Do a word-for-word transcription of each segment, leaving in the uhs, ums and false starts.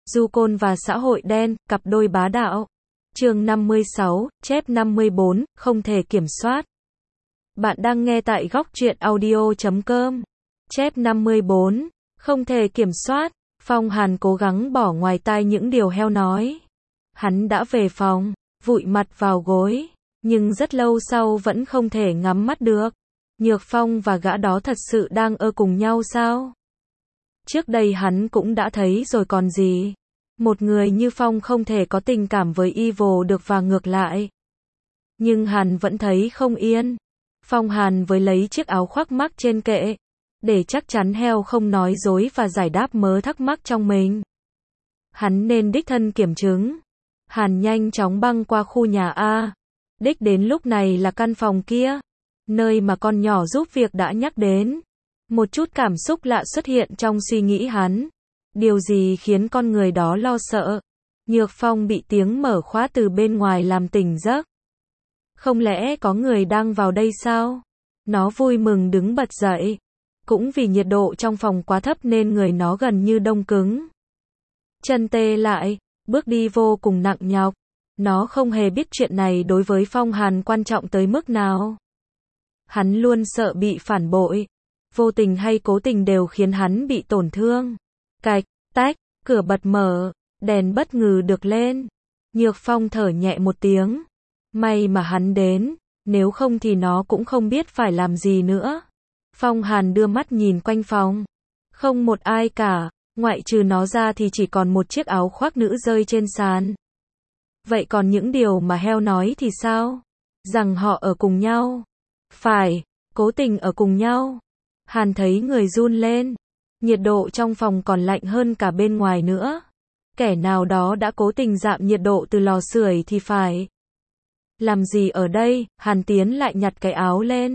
Du Côn và xã hội đen, cặp đôi bá đạo. Chương năm mươi sáu, chép năm mươi bốn, không thể kiểm soát. Bạn đang nghe tại góc truyện audio chấm com. Chép năm mươi bốn, không thể kiểm soát. Phong Hàn cố gắng bỏ ngoài tai những điều heo nói. Hắn đã về phòng, vụi mặt vào gối, nhưng rất lâu sau vẫn không thể ngắm mắt được. Nhược Phong và gã đó thật sự đang ở cùng nhau sao? Trước đây hắn cũng đã thấy rồi còn gì. Một người như Phong không thể có tình cảm với Evil được và ngược lại. Nhưng Hàn vẫn thấy không yên. Phong Hàn với lấy chiếc áo khoác mắc trên kệ, để chắc chắn heo không nói dối và giải đáp mớ thắc mắc trong mình. Hắn nên đích thân kiểm chứng. Hàn nhanh chóng băng qua khu nhà A. Đích đến lúc này là căn phòng kia, nơi mà con nhỏ giúp việc đã nhắc đến. Một chút cảm xúc lạ xuất hiện trong suy nghĩ hắn. Điều gì khiến con người đó lo sợ? Nhược Phong bị tiếng mở khóa từ bên ngoài làm tỉnh giấc. Không lẽ có người đang vào đây sao? Nó vui mừng đứng bật dậy. Cũng vì nhiệt độ trong phòng quá thấp nên người nó gần như đông cứng. Chân tê lại, bước đi vô cùng nặng nhọc. Nó không hề biết chuyện này đối với Phong Hàn quan trọng tới mức nào. Hắn luôn sợ bị phản bội. Vô tình hay cố tình đều khiến hắn bị tổn thương. Cạch, tách, cửa bật mở, đèn bất ngờ được lên. Nhược Phong thở nhẹ một tiếng. May mà hắn đến, nếu không thì nó cũng không biết phải làm gì nữa. Phong Hàn đưa mắt nhìn quanh phòng. Không một ai cả, ngoại trừ nó ra thì chỉ còn một chiếc áo khoác nữ rơi trên sàn. Vậy còn những điều mà heo nói thì sao? Rằng họ ở cùng nhau. Phải, cố tình ở cùng nhau. Hàn thấy người run lên. Nhiệt độ trong phòng còn lạnh hơn cả bên ngoài nữa. Kẻ nào đó đã cố tình giảm nhiệt độ từ lò sưởi thì phải. Làm gì ở đây? Hàn tiến lại nhặt cái áo lên.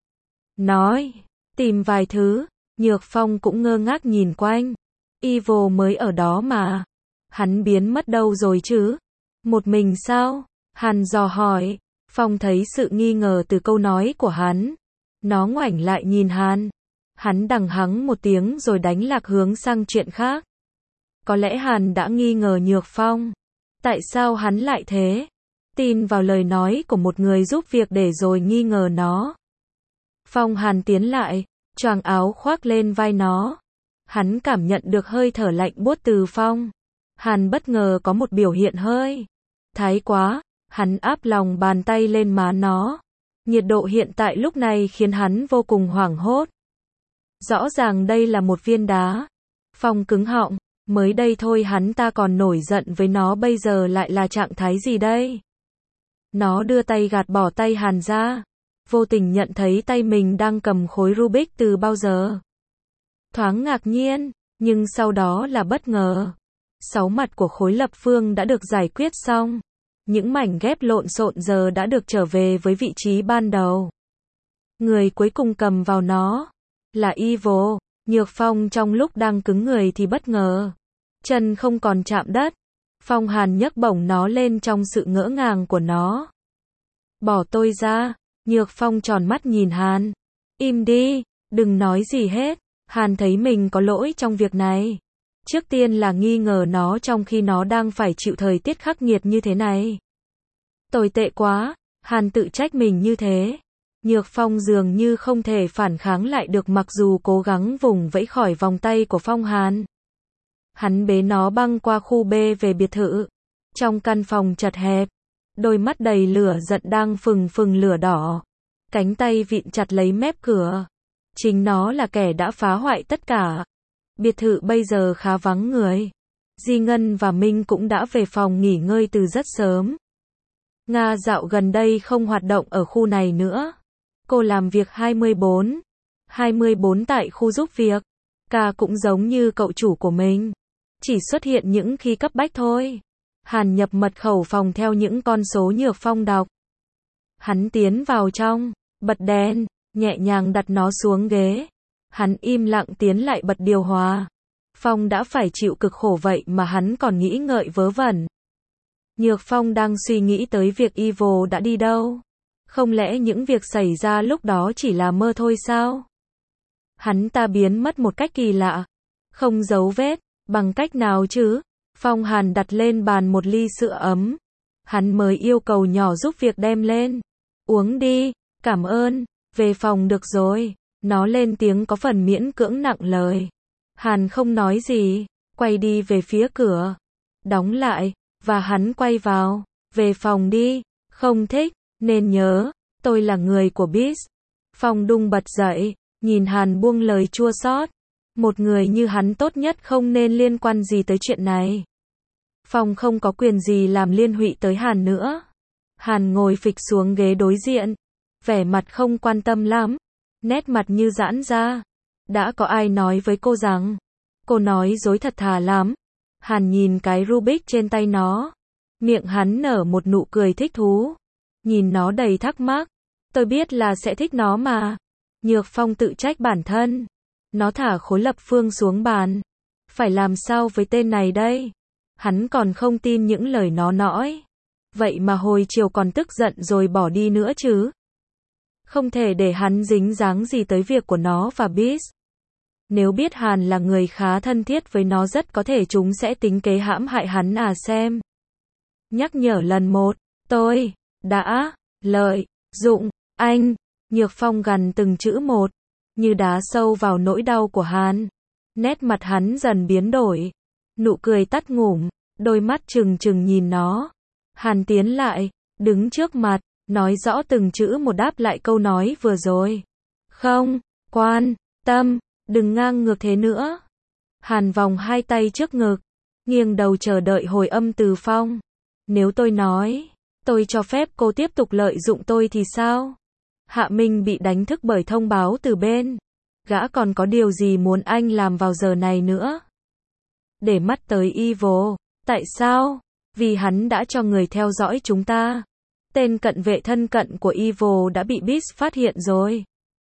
Nói, tìm vài thứ. Nhược Phong cũng ngơ ngác nhìn quanh. Evil mới ở đó mà. Hắn biến mất đâu rồi chứ? Một mình sao? Hàn dò hỏi. Phong thấy sự nghi ngờ từ câu nói của hắn. Nó ngoảnh lại nhìn Hàn. Hắn đằng hắng một tiếng rồi đánh lạc hướng sang chuyện khác. Có lẽ Hàn đã nghi ngờ Nhược Phong. Tại sao hắn lại thế? Tin vào lời nói của một người giúp việc để rồi nghi ngờ nó. Phong Hàn tiến lại, choàng áo khoác lên vai nó. Hắn cảm nhận được hơi thở lạnh buốt từ Phong. Hàn bất ngờ có một biểu hiện hơi thái quá. Hắn áp lòng bàn tay lên má nó. Nhiệt độ hiện tại lúc này khiến hắn vô cùng hoảng hốt. Rõ ràng đây là một viên đá. Phong cứng họng, mới đây thôi hắn ta còn nổi giận với nó, bây giờ lại là trạng thái gì đây? Nó đưa tay gạt bỏ tay Hàn ra. Vô tình nhận thấy tay mình đang cầm khối Rubik từ bao giờ. Thoáng ngạc nhiên, nhưng sau đó là bất ngờ. Sáu mặt của khối lập phương đã được giải quyết xong. Những mảnh ghép lộn xộn giờ đã được trở về với vị trí ban đầu. Người cuối cùng cầm vào nó là Evil. Nhược Phong trong lúc đang cứng người thì bất ngờ. Chân không còn chạm đất. Phong Hàn nhấc bổng nó lên trong sự ngỡ ngàng của nó. Bỏ tôi ra. Nhược Phong tròn mắt nhìn Hàn. Im đi, đừng nói gì hết. Hàn thấy mình có lỗi trong việc này. Trước tiên là nghi ngờ nó trong khi nó đang phải chịu thời tiết khắc nghiệt như thế này. Tồi tệ quá, Hàn tự trách mình như thế. Nhược Phong dường như không thể phản kháng lại được mặc dù cố gắng vùng vẫy khỏi vòng tay của Phong Hàn. Hắn bế nó băng qua khu B về biệt thự. Trong căn phòng chật hẹp, đôi mắt đầy lửa giận đang phừng phừng lửa đỏ. Cánh tay vịn chặt lấy mép cửa. Chính nó là kẻ đã phá hoại tất cả. Biệt thự bây giờ khá vắng người. Di Ngân và Minh cũng đã về phòng nghỉ ngơi từ rất sớm. Nga dạo gần đây không hoạt động ở khu này nữa. Cô làm việc hai mươi bốn. hai mươi bốn tại khu giúp việc. Ca cũng giống như cậu chủ của mình. Chỉ xuất hiện những khi cấp bách thôi. Hàn nhập mật khẩu phòng theo những con số Nhược Phong đọc. Hắn tiến vào trong, bật đèn, nhẹ nhàng đặt nó xuống ghế. Hắn im lặng tiến lại bật điều hòa. Phong đã phải chịu cực khổ vậy mà hắn còn nghĩ ngợi vớ vẩn. Nhược Phong đang suy nghĩ tới việc Evil đã đi đâu. Không lẽ những việc xảy ra lúc đó chỉ là mơ thôi sao? Hắn ta biến mất một cách kỳ lạ. Không dấu vết, bằng cách nào chứ? Phong Hàn đặt lên bàn một ly sữa ấm. Hắn mới yêu cầu nhỏ giúp việc đem lên. Uống đi, cảm ơn, về phòng được rồi. Nó lên tiếng có phần miễn cưỡng nặng lời. Hàn không nói gì, quay đi về phía cửa. Đóng lại, và hắn quay vào. Về phòng đi, không thích, nên nhớ, tôi là người của Beast. Phong đung bật dậy, nhìn Hàn buông lời chua xót. Một người như hắn tốt nhất không nên liên quan gì tới chuyện này. Phong không có quyền gì làm liên lụy tới Hàn nữa. Hàn ngồi phịch xuống ghế đối diện, vẻ mặt không quan tâm lắm, nét mặt như giãn ra. Đã có ai nói với cô rằng, cô nói dối thật thà lắm. Hàn nhìn cái Rubik trên tay nó, miệng hắn nở một nụ cười thích thú, nhìn nó đầy thắc mắc. Tôi biết là sẽ thích nó mà. Nhược Phong tự trách bản thân. Nó thả khối lập phương xuống bàn. Phải làm sao với tên này đây? Hắn còn không tin những lời nó nói. Vậy mà hồi chiều còn tức giận rồi bỏ đi nữa chứ. Không thể để hắn dính dáng gì tới việc của nó và Beast. Nếu biết Hàn là người khá thân thiết với nó rất có thể chúng sẽ tính kế hãm hại hắn à xem. Nhắc nhở lần một, tôi đã lợi dụng anh. Nhược Phong gằn từng chữ một, như đá sâu vào nỗi đau của Hàn. Nét mặt hắn dần biến đổi, nụ cười tắt ngủm, đôi mắt trừng trừng nhìn nó. Hàn tiến lại, đứng trước mặt, nói rõ từng chữ một đáp lại câu nói vừa rồi. Không, quan tâm, đừng ngang ngược thế nữa. Hàn vòng hai tay trước ngực, nghiêng đầu chờ đợi hồi âm từ Phong. Nếu tôi nói, tôi cho phép cô tiếp tục lợi dụng tôi thì sao? Hạ Minh bị đánh thức bởi thông báo từ bên. Gã còn có điều gì muốn anh làm vào giờ này nữa? Để mắt tới Evil. Tại sao? Vì hắn đã cho người theo dõi chúng ta. Tên cận vệ thân cận của Evil đã bị Beast phát hiện rồi.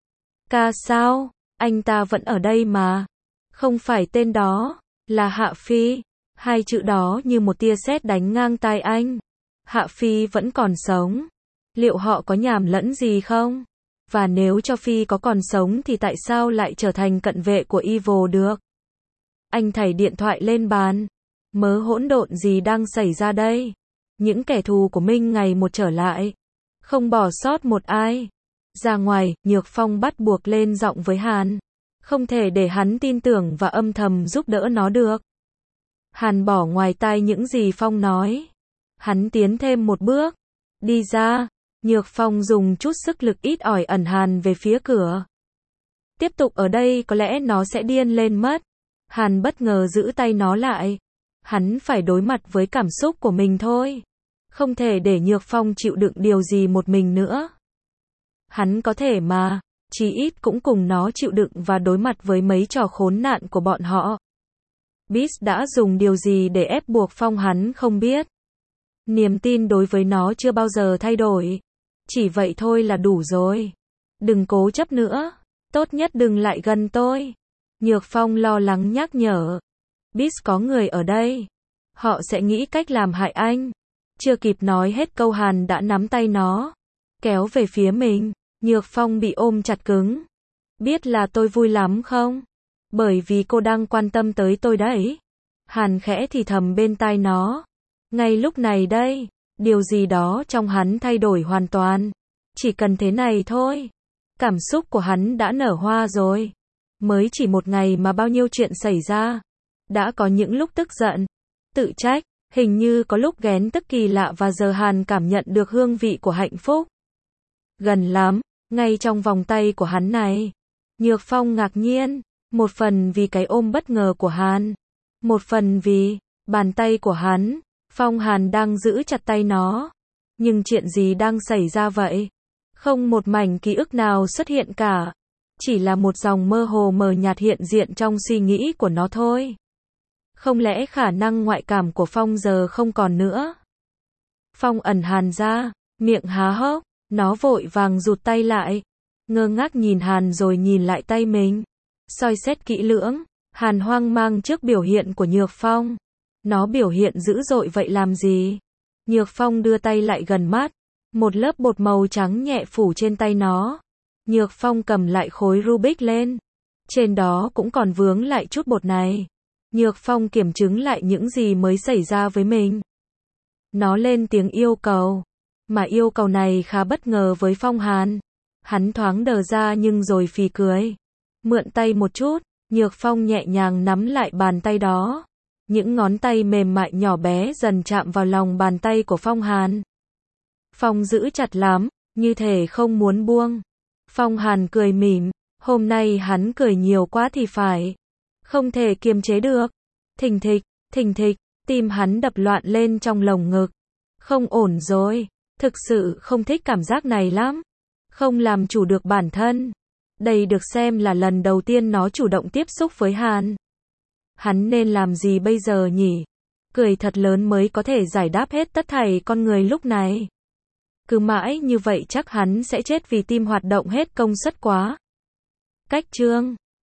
Ca sao? Anh ta vẫn ở đây mà. Không phải tên đó, là Hạ Phi. Hai chữ đó như một tia sét đánh ngang tai anh. Hạ Phi vẫn còn sống. Liệu họ có nhầm lẫn gì không? Và nếu cho Phi có còn sống thì tại sao lại trở thành cận vệ của Evil được? Anh thảy điện thoại lên bàn. Mớ hỗn độn gì đang xảy ra đây? Những kẻ thù của Minh ngày một trở lại. Không bỏ sót một ai. Ra ngoài, Nhược Phong bắt buộc lên giọng với Hàn. Không thể để hắn tin tưởng và âm thầm giúp đỡ nó được. Hàn bỏ ngoài tai những gì Phong nói. Hắn tiến thêm một bước. Đi ra. Nhược Phong dùng chút sức lực ít ỏi ẩn Hàn về phía cửa. Tiếp tục ở đây có lẽ nó sẽ điên lên mất. Hàn bất ngờ giữ tay nó lại. Hắn phải đối mặt với cảm xúc của mình thôi. Không thể để Nhược Phong chịu đựng điều gì một mình nữa. Hắn có thể mà, chí ít cũng cùng nó chịu đựng và đối mặt với mấy trò khốn nạn của bọn họ. Beast đã dùng điều gì để ép buộc Phong hắn không biết. Niềm tin đối với nó chưa bao giờ thay đổi. Chỉ vậy thôi là đủ rồi. Đừng cố chấp nữa. Tốt nhất đừng lại gần tôi. Nhược Phong lo lắng nhắc nhở. Beast có người ở đây. Họ sẽ nghĩ cách làm hại anh. Chưa kịp nói hết câu Hàn đã nắm tay nó. Kéo về phía mình. Nhược Phong bị ôm chặt cứng. Biết là tôi vui lắm không? Bởi vì cô đang quan tâm tới tôi đấy. Hàn khẽ thì thầm bên tai nó. Ngay lúc này đây, điều gì đó trong hắn thay đổi hoàn toàn. Chỉ cần thế này thôi. Cảm xúc của hắn đã nở hoa rồi. Mới chỉ một ngày mà bao nhiêu chuyện xảy ra. Đã có những lúc tức giận, tự trách, hình như có lúc ghen tức kỳ lạ và giờ Hàn cảm nhận được hương vị của hạnh phúc. Gần lắm, ngay trong vòng tay của hắn này. Nhược Phong ngạc nhiên, một phần vì cái ôm bất ngờ của Hàn, một phần vì bàn tay của hắn. Phong Hàn đang giữ chặt tay nó. Nhưng chuyện gì đang xảy ra vậy? Không một mảnh ký ức nào xuất hiện cả. Chỉ là một dòng mơ hồ mờ nhạt hiện diện trong suy nghĩ của nó thôi. Không lẽ khả năng ngoại cảm của Phong giờ không còn nữa? Phong ẩn Hàn ra, miệng há hốc, nó vội vàng rụt tay lại. Ngơ ngác nhìn Hàn rồi nhìn lại tay mình. Soi xét kỹ lưỡng, Hàn hoang mang trước biểu hiện của Nhược Phong. Nó biểu hiện dữ dội vậy làm gì? Nhược Phong đưa tay lại gần mắt. Một lớp bột màu trắng nhẹ phủ trên tay nó. Nhược Phong cầm lại khối Rubik lên. Trên đó cũng còn vướng lại chút bột này. Nhược Phong kiểm chứng lại những gì mới xảy ra với mình. Nó lên tiếng yêu cầu. Mà yêu cầu này khá bất ngờ với Phong Hàn. Hắn thoáng đờ ra nhưng rồi phì cười. Mượn tay một chút, Nhược Phong nhẹ nhàng nắm lại bàn tay đó. Những ngón tay mềm mại nhỏ bé dần chạm vào lòng bàn tay của Phong Hàn. Phong giữ chặt lắm, như thể không muốn buông. Phong Hàn cười mỉm, hôm nay hắn cười nhiều quá thì phải. Không thể kiềm chế được. Thình thịch, thình thịch, tim hắn đập loạn lên trong lồng ngực. Không ổn rồi, thực sự không thích cảm giác này lắm. Không làm chủ được bản thân. Đây được xem là lần đầu tiên nó chủ động tiếp xúc với Hàn. Hắn nên làm gì bây giờ nhỉ? Cười thật lớn mới có thể giải đáp hết tất thảy con người lúc này. Cứ mãi như vậy chắc hắn sẽ chết vì tim hoạt động hết công suất quá. Cách chương